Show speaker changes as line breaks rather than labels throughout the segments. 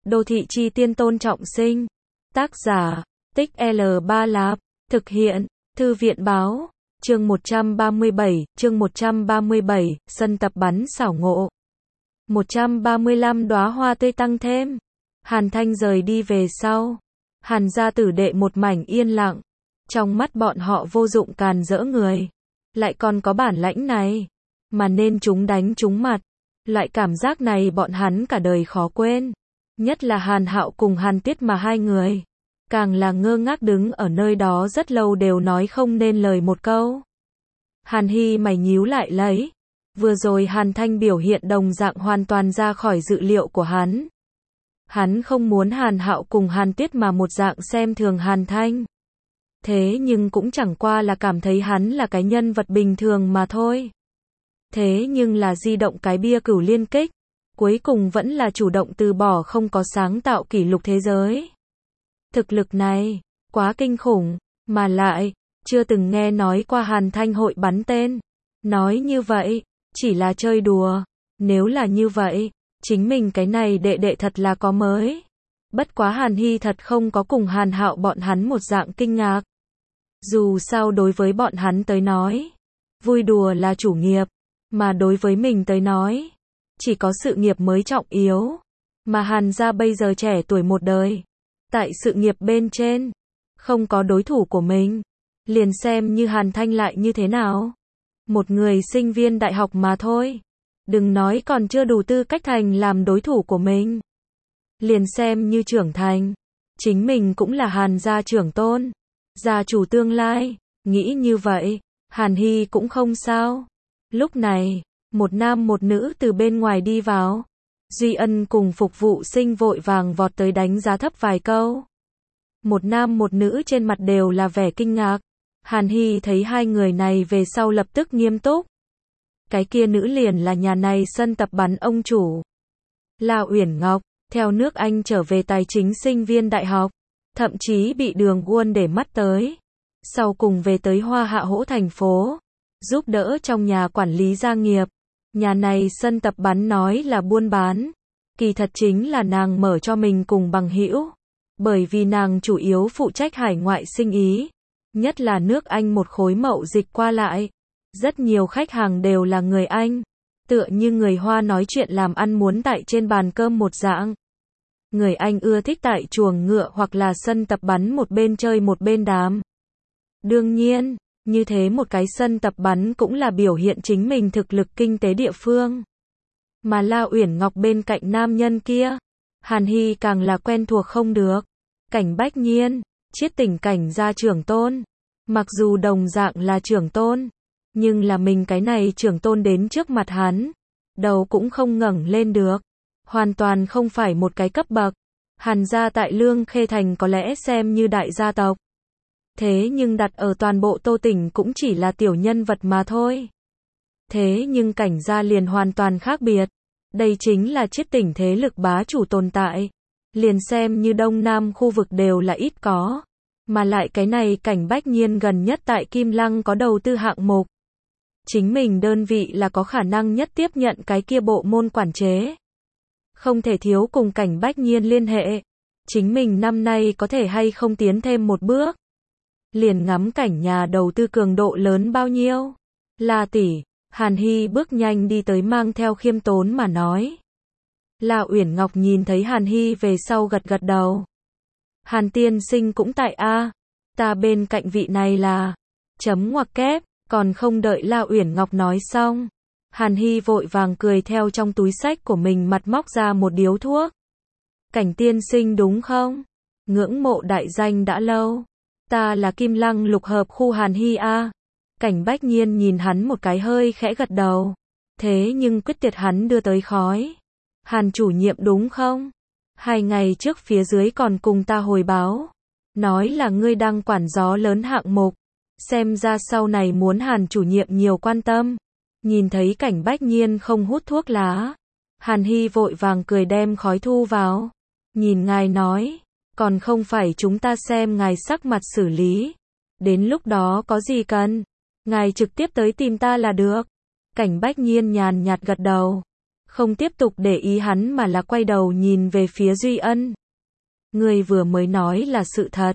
Đô thị chi tiên Tôn Trọng Sinh. Tác giả, Tích L3 Lạp. Thực hiện, Thư viện báo. Chương 137, sân tập bắn xảo ngộ. 135 đóa hoa tươi tăng thêm. Hàn Thanh rời đi về sau. Hàn gia tử đệ một mảnh yên lặng. Trong mắt bọn họ vô dụng càn rỡ người. Lại còn có bản lãnh này. Mà nên chúng đánh chúng mặt. Loại cảm giác này bọn hắn cả đời khó quên. Nhất là Hàn Hạo cùng Hàn Tiết mà hai người. Càng là ngơ ngác đứng ở nơi đó rất lâu đều nói không nên lời một câu. Hàn Hy mày nhíu lại lấy. Vừa rồi Hàn Thanh biểu hiện đồng dạng hoàn toàn ra khỏi dự liệu của hắn. Hắn không muốn Hàn Hạo cùng Hàn Tiết mà một dạng xem thường Hàn Thanh. Thế nhưng cũng chẳng qua là cảm thấy hắn là cái nhân vật bình thường mà thôi. Thế nhưng là di động cái bia cửu liên kích. Cuối cùng vẫn là chủ động từ bỏ không có sáng tạo kỷ lục thế giới. Thực lực này, quá kinh khủng, mà lại, chưa từng nghe nói qua Hàn Thanh hội bắn tên. Nói như vậy, chỉ là chơi đùa. Nếu là như vậy, chính mình cái này đệ đệ thật là có mới. Bất quá Hàn Hy thật không có cùng Hàn Hạo bọn hắn một dạng kinh ngạc. Dù sao đối với bọn hắn tới nói, vui đùa là chủ nghiệp, mà đối với mình tới nói, chỉ có sự nghiệp mới trọng yếu. Mà Hàn gia bây giờ trẻ tuổi một đời, tại sự nghiệp bên trên, không có đối thủ của mình. Liền xem như Hàn Thanh lại như thế nào. Một người sinh viên đại học mà thôi. Đừng nói còn chưa đủ tư cách thành làm đối thủ của mình. Liền xem như trưởng thành. Chính mình cũng là Hàn gia trưởng tôn. Gia chủ tương lai. Nghĩ như vậy, Hàn Hy cũng không sao. Lúc này, một nam một nữ từ bên ngoài đi vào. Duy Ân cùng phục vụ sinh vội vàng vọt tới đánh giá thấp vài câu. Một nam một nữ trên mặt đều là vẻ kinh ngạc. Hàn Hy thấy hai người này về sau lập tức nghiêm túc. Cái kia nữ liền là nhà này sân tập bắn ông chủ. La Uyển Ngọc, theo nước Anh trở về tài chính sinh viên đại học. Thậm chí bị Đường Uôn để mắt tới. Sau cùng về tới Hoa Hạ Hỗ thành phố. Giúp đỡ trong nhà quản lý gia nghiệp. Nhà này sân tập bắn nói là buôn bán. Kỳ thật chính là nàng mở cho mình cùng bằng hữu. Bởi vì nàng chủ yếu phụ trách hải ngoại sinh ý. Nhất là nước Anh một khối mậu dịch qua lại. Rất nhiều khách hàng đều là người Anh. Tựa như người Hoa nói chuyện làm ăn muốn tại trên bàn cơm một dạng. Người Anh ưa thích tại chuồng ngựa hoặc là sân tập bắn một bên chơi một bên đàm. Đương nhiên, như thế một cái sân tập bắn cũng là biểu hiện chính mình thực lực kinh tế địa phương. Mà La Uyển Ngọc bên cạnh nam nhân kia, Hàn Hy càng là quen thuộc không được. Cảnh Bách Nhiên, Chiết Tỉnh Cảnh gia trưởng tôn. Mặc dù đồng dạng là trưởng tôn, nhưng là mình cái này trưởng tôn đến trước mặt hắn, đầu cũng không ngẩng lên được. Hoàn toàn không phải một cái cấp bậc. Hàn gia tại Lương Khê Thành có lẽ xem như đại gia tộc. Thế nhưng đặt ở toàn bộ Tô Tỉnh cũng chỉ là tiểu nhân vật mà thôi. Thế nhưng Cảnh gia liền hoàn toàn khác biệt. Đây chính là Chiết Tỉnh thế lực bá chủ tồn tại. Liền xem như Đông Nam khu vực đều là ít có. Mà lại cái này Cảnh Bách Nhiên gần nhất tại Kim Lăng có đầu tư hạng mục. Chính mình đơn vị là có khả năng nhất tiếp nhận cái kia bộ môn quản chế. Không thể thiếu cùng Cảnh Bách Nhiên liên hệ. Chính mình năm nay có thể hay không tiến thêm một bước. Liền ngắm cảnh nhà đầu tư cường độ lớn bao nhiêu. La tỷ, Hàn Hy bước nhanh đi tới mang theo khiêm tốn mà nói. La Uyển Ngọc nhìn thấy Hàn Hy về sau gật gật đầu. Hàn tiên sinh cũng tại a. Ta bên cạnh vị này là. Chấm ngoặc kép, còn không đợi La Uyển Ngọc nói xong. Hàn Hy vội vàng cười theo trong túi xách của mình mặt móc ra một điếu thuốc. Cảnh tiên sinh đúng không? Ngưỡng mộ đại danh đã lâu. Ta là Kim Lăng lục hợp khu Hàn Hy a. Cảnh Bách Nhiên nhìn hắn một cái hơi khẽ gật đầu. Thế nhưng quyết tuyệt hắn đưa tới khói. Hàn chủ nhiệm đúng không? 2 ngày trước phía dưới còn cùng ta hồi báo. Nói là ngươi đang quản gió lớn hạng mục. Xem ra sau này muốn Hàn chủ nhiệm nhiều quan tâm. Nhìn thấy Cảnh Bách Nhiên không hút thuốc lá. Hàn Hy vội vàng cười đem khói thu vào. Nhìn ngài nói. Còn không phải chúng ta xem ngài sắc mặt xử lý. Đến lúc đó có gì cần. Ngài trực tiếp tới tìm ta là được. Cảnh Bách Nhiên nhàn nhạt gật đầu. không tiếp tục để ý hắn mà là quay đầu nhìn về phía Duy Ân. Người vừa mới nói là sự thật.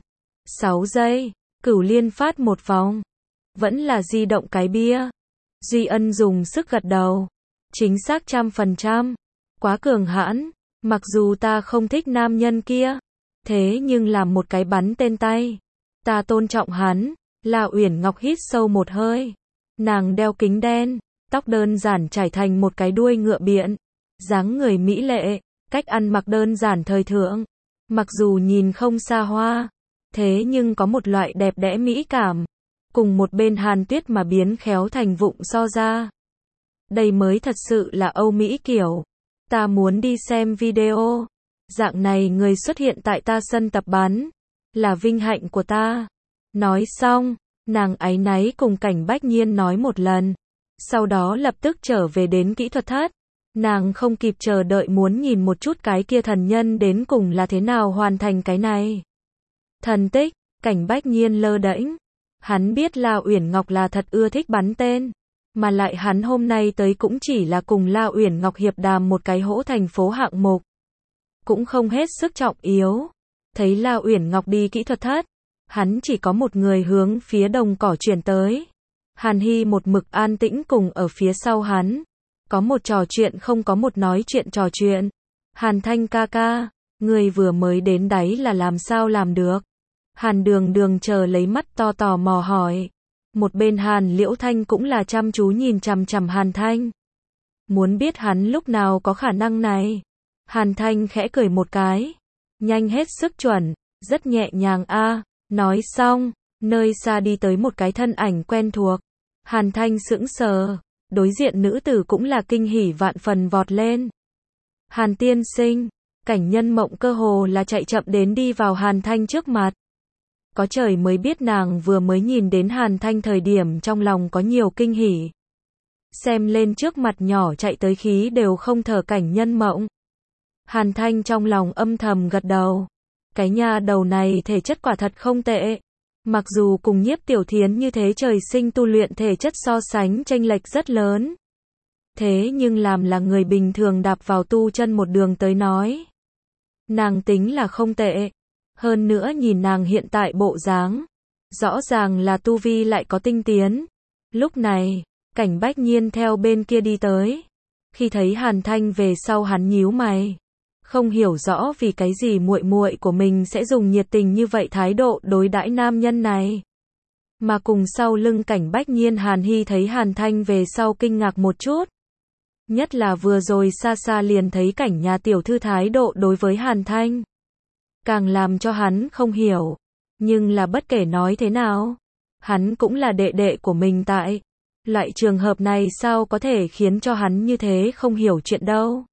6 giây, Cửu Liên phát một vòng. Vẫn là di động cái bia. Duy Ân dùng sức gật đầu. Chính xác 100%. Quá cường hãn. Mặc dù ta không thích nam nhân kia, thế nhưng làm một cái bắn tên tay, ta tôn trọng hắn. La Uyển Ngọc hít sâu một hơi. Nàng đeo kính đen, tóc đơn giản trải thành một cái đuôi ngựa biện, dáng người mỹ lệ, cách ăn mặc đơn giản thời thượng. Mặc dù nhìn không xa hoa, thế nhưng có một loại đẹp đẽ mỹ cảm, cùng một bên Hàn Tuyết mà biến khéo thành vụng so ra. Đây mới thật sự là Âu Mỹ kiểu. Ta muốn đi xem video. Dạng này người xuất hiện tại ta sân tập bắn, là vinh hạnh của ta. Nói xong, nàng áy náy cùng Cảnh Bách Nhiên nói một lần. Sau đó lập tức trở về đến kỹ thuật thất. Nàng không kịp chờ đợi muốn nhìn một chút cái kia thần nhân đến cùng là thế nào hoàn thành cái này. Thần tích, Cảnh Bách Nhiên lơ đễnh. Hắn biết La Uyển Ngọc là thật ưa thích bắn tên. Mà lại hắn hôm nay tới cũng chỉ là cùng La Uyển Ngọc hiệp đàm một cái hỗ thành phố hạng mục. Cũng không hết sức trọng yếu. Thấy La Uyển Ngọc đi kỹ thuật thất, hắn chỉ có một người hướng phía đồng cỏ chuyển tới. Hàn Hy một mực an tĩnh cùng ở phía sau hắn. Có một trò chuyện không có một nói chuyện trò chuyện. Hàn Thanh ca ca, người vừa mới đến đấy là làm sao làm được? Hàn Đường Đường chờ lấy mắt to tò mò hỏi. Một bên Hàn Liễu Thanh cũng là chăm chú nhìn chằm chằm Hàn Thanh. Muốn biết hắn lúc nào có khả năng này. Hàn Thanh khẽ cười một cái. Nhanh hết sức chuẩn, rất nhẹ nhàng a. Nói xong, nơi xa đi tới một cái thân ảnh quen thuộc. Hàn Thanh sững sờ, đối diện nữ tử cũng là kinh hỉ vạn phần vọt lên. Hàn tiên sinh, Cảnh Nhân Mộng cơ hồ là chạy chậm đến đi vào Hàn Thanh trước mặt. Có trời mới biết nàng vừa mới nhìn đến Hàn Thanh thời điểm trong lòng có nhiều kinh hỉ. Xem lên trước mặt nhỏ chạy tới khí đều không thở Cảnh Nhân Mộng. Hàn Thanh trong lòng âm thầm gật đầu. Cái nha đầu này thể chất quả thật không tệ. Mặc dù cùng Nhiếp Tiểu Thiến như thế trời sinh tu luyện thể chất so sánh chênh lệch rất lớn. Thế nhưng làm là người bình thường đạp vào tu chân một đường tới nói. Nàng tính là không tệ. Hơn nữa nhìn nàng hiện tại bộ dáng, rõ ràng là tu vi lại có tinh tiến. Lúc này, Cảnh Bách Nhiên theo bên kia đi tới. Khi thấy Hàn Thanh về sau hắn nhíu mày. Không hiểu rõ vì cái gì muội muội của mình sẽ dùng nhiệt tình như vậy thái độ đối đãi nam nhân này. Mà cùng sau lưng Cảnh Bách Nhiên Hàn Hy thấy Hàn Thanh về sau kinh ngạc một chút. Nhất là vừa rồi xa xa liền thấy Cảnh nhà tiểu thư thái độ đối với Hàn Thanh. Càng làm cho hắn không hiểu. Nhưng là bất kể nói thế nào, hắn cũng là đệ đệ của mình tại. Loại trường hợp này sao có thể khiến cho hắn như thế không hiểu chuyện đâu.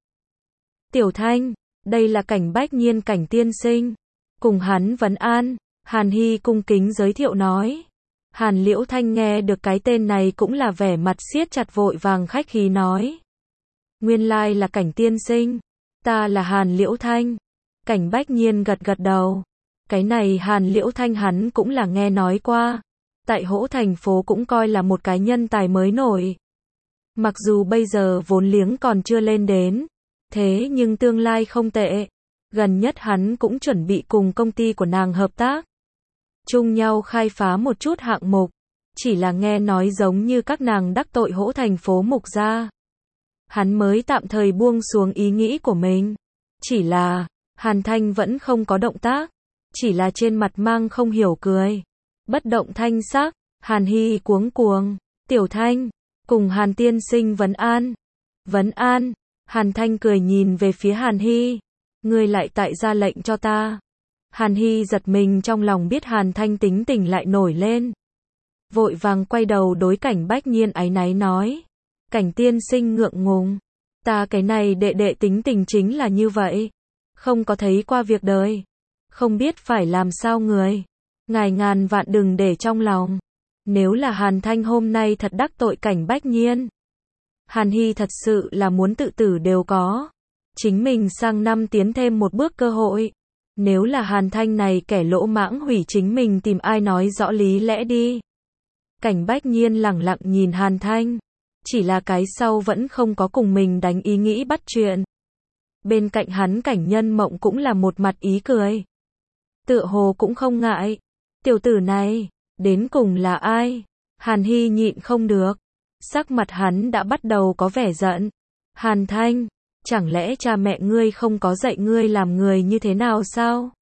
Tiểu Thanh, đây là Cảnh Bách Nhiên Cảnh tiên sinh. Cùng hắn vấn an, Hàn Hy cung kính giới thiệu nói. Hàn Liễu Thanh nghe được cái tên này cũng là vẻ mặt siết chặt vội vàng khách khí nói. Nguyên lai là Cảnh tiên sinh, ta là Hàn Liễu Thanh. Cảnh Bách Nhiên gật gật đầu. Cái này Hàn Liễu Thanh hắn cũng là nghe nói qua. Tại hỗ thành phố cũng coi là một cái nhân tài mới nổi. Mặc dù bây giờ vốn liếng còn chưa lên đến, thế nhưng tương lai không tệ. Gần nhất hắn cũng chuẩn bị cùng công ty của nàng hợp tác. Chung nhau khai phá một chút hạng mục. Chỉ là nghe nói giống như các nàng đắc tội hỗ thành phố Mục gia. Hắn mới tạm thời buông xuống ý nghĩ của mình. Chỉ là Hàn Thanh vẫn không có động tác, chỉ là trên mặt mang không hiểu cười. Bất động thanh sắc, Hàn Hy cuống cuồng, Tiểu Thanh, cùng Hàn tiên sinh vấn an. Vấn an, Hàn Thanh cười nhìn về phía Hàn Hy. Ngươi lại tại ra lệnh cho ta. Hàn Hy giật mình trong lòng biết Hàn Thanh tính tình lại nổi lên. Vội vàng quay đầu đối Cảnh Bách Nhiên áy náy nói. Cảnh tiên sinh ngượng ngùng. Ta cái này đệ đệ tính tình chính là như vậy. Không có thấy qua việc đời. Không biết phải làm sao người. Ngài ngàn vạn đừng để trong lòng. Nếu là Hàn Thanh hôm nay thật đắc tội Cảnh Bách Nhiên. Hàn Hy thật sự là muốn tự tử đều có. Chính mình sang năm tiến thêm một bước cơ hội. Nếu là Hàn Thanh này kẻ lỗ mãng hủy chính mình tìm ai nói rõ lý lẽ đi. Cảnh Bách Nhiên lẳng lặng nhìn Hàn Thanh. chỉ là cái sau vẫn không có cùng mình đánh ý nghĩ bắt chuyện. Bên cạnh hắn Cảnh Nhân Mộng cũng là một mặt ý cười. Tựa hồ cũng không ngại. Tiểu tử này, đến cùng là ai? Hàn Hy nhịn không được. Sắc mặt hắn đã bắt đầu có vẻ giận. Hàn Thanh, chẳng lẽ cha mẹ ngươi không có dạy ngươi làm người như thế nào sao?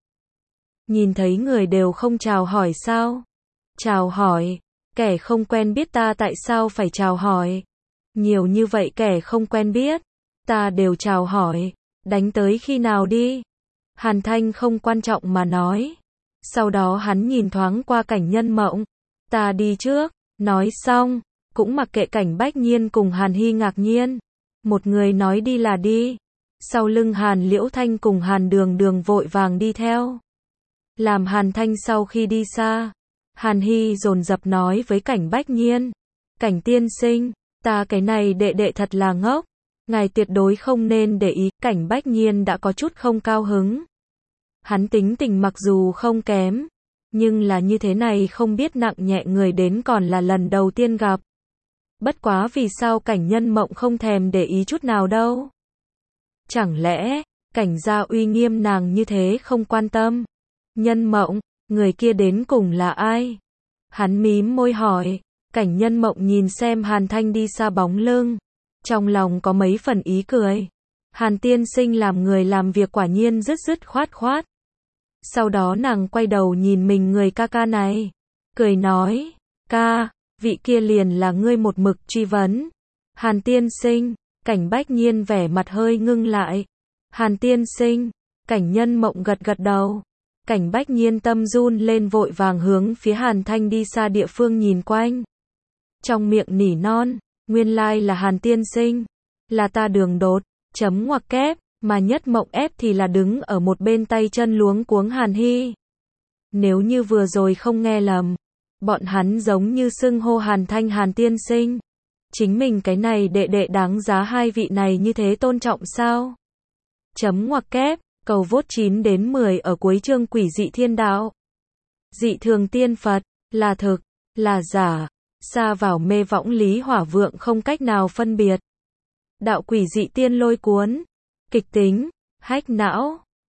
Nhìn thấy người đều không chào hỏi sao? Chào hỏi, kẻ không quen biết ta tại sao phải chào hỏi? Nhiều như vậy kẻ không quen biết, ta đều chào hỏi, đánh tới khi nào đi? Hàn Thanh không quan trọng mà nói. Sau đó hắn nhìn thoáng qua Cảnh Nhân Mộng. Ta đi trước, nói xong, cũng mặc kệ Cảnh Bách Nhiên cùng Hàn Hy ngạc nhiên. Một người nói đi là đi. Sau lưng Hàn Liễu Thanh cùng Hàn Đường Đường vội vàng đi theo. Làm Hàn Thanh sau khi đi xa, Hàn Hy dồn dập nói với Cảnh Bách Nhiên. Cảnh tiên sinh, ta cái này đệ đệ thật là ngốc. Ngài tuyệt đối không nên để ý. Cảnh Bách Nhiên đã có chút không cao hứng. Hắn tính tình mặc dù không kém, nhưng là như thế này không biết nặng nhẹ người đến còn là lần đầu tiên gặp. Bất quá vì sao Cảnh Nhân Mộng không thèm để ý chút nào đâu? Chẳng lẽ, Cảnh gia uy nghiêm nàng như thế không quan tâm? Nhân Mộng, người kia đến cùng là ai? Hắn mím môi hỏi. Cảnh Nhân Mộng nhìn xem Hàn Thanh đi xa bóng lưng, trong lòng có mấy phần ý cười. Hàn tiên sinh làm người làm việc quả nhiên dứt khoát khoát. Sau đó nàng quay đầu nhìn mình người ca ca này, cười nói, ca, vị kia liền là ngươi một mực truy vấn. Hàn tiên sinh, Cảnh Bách Nhiên vẻ mặt hơi ngưng lại. Hàn tiên sinh, Cảnh Nhân Mộng gật gật đầu. Cảnh Bách Nhiên tâm run lên vội vàng hướng phía Hàn Thanh đi xa địa phương nhìn quanh. Trong miệng nỉ non, nguyên lai là Hàn tiên sinh, là ta Đường Đột, chấm ngoặc kép, mà Nhất Mộng ép thì là đứng ở một bên tay chân luống cuống Hàn Hy. Nếu như vừa rồi không nghe lầm, bọn hắn giống như xưng hô Hàn Thanh Hàn tiên sinh. Chính mình cái này đệ đệ đáng giá hai vị này như thế tôn trọng sao? Chấm ngoặc kép, cầu vote 9 đến 10 ở cuối chương Quỷ dị thiên đạo. Dị thường tiên Phật, là thực, là giả, xa vào mê võng lý hỏa vượng không cách nào phân biệt. Đạo quỷ dị tiên lôi cuốn, kịch tính, hách não.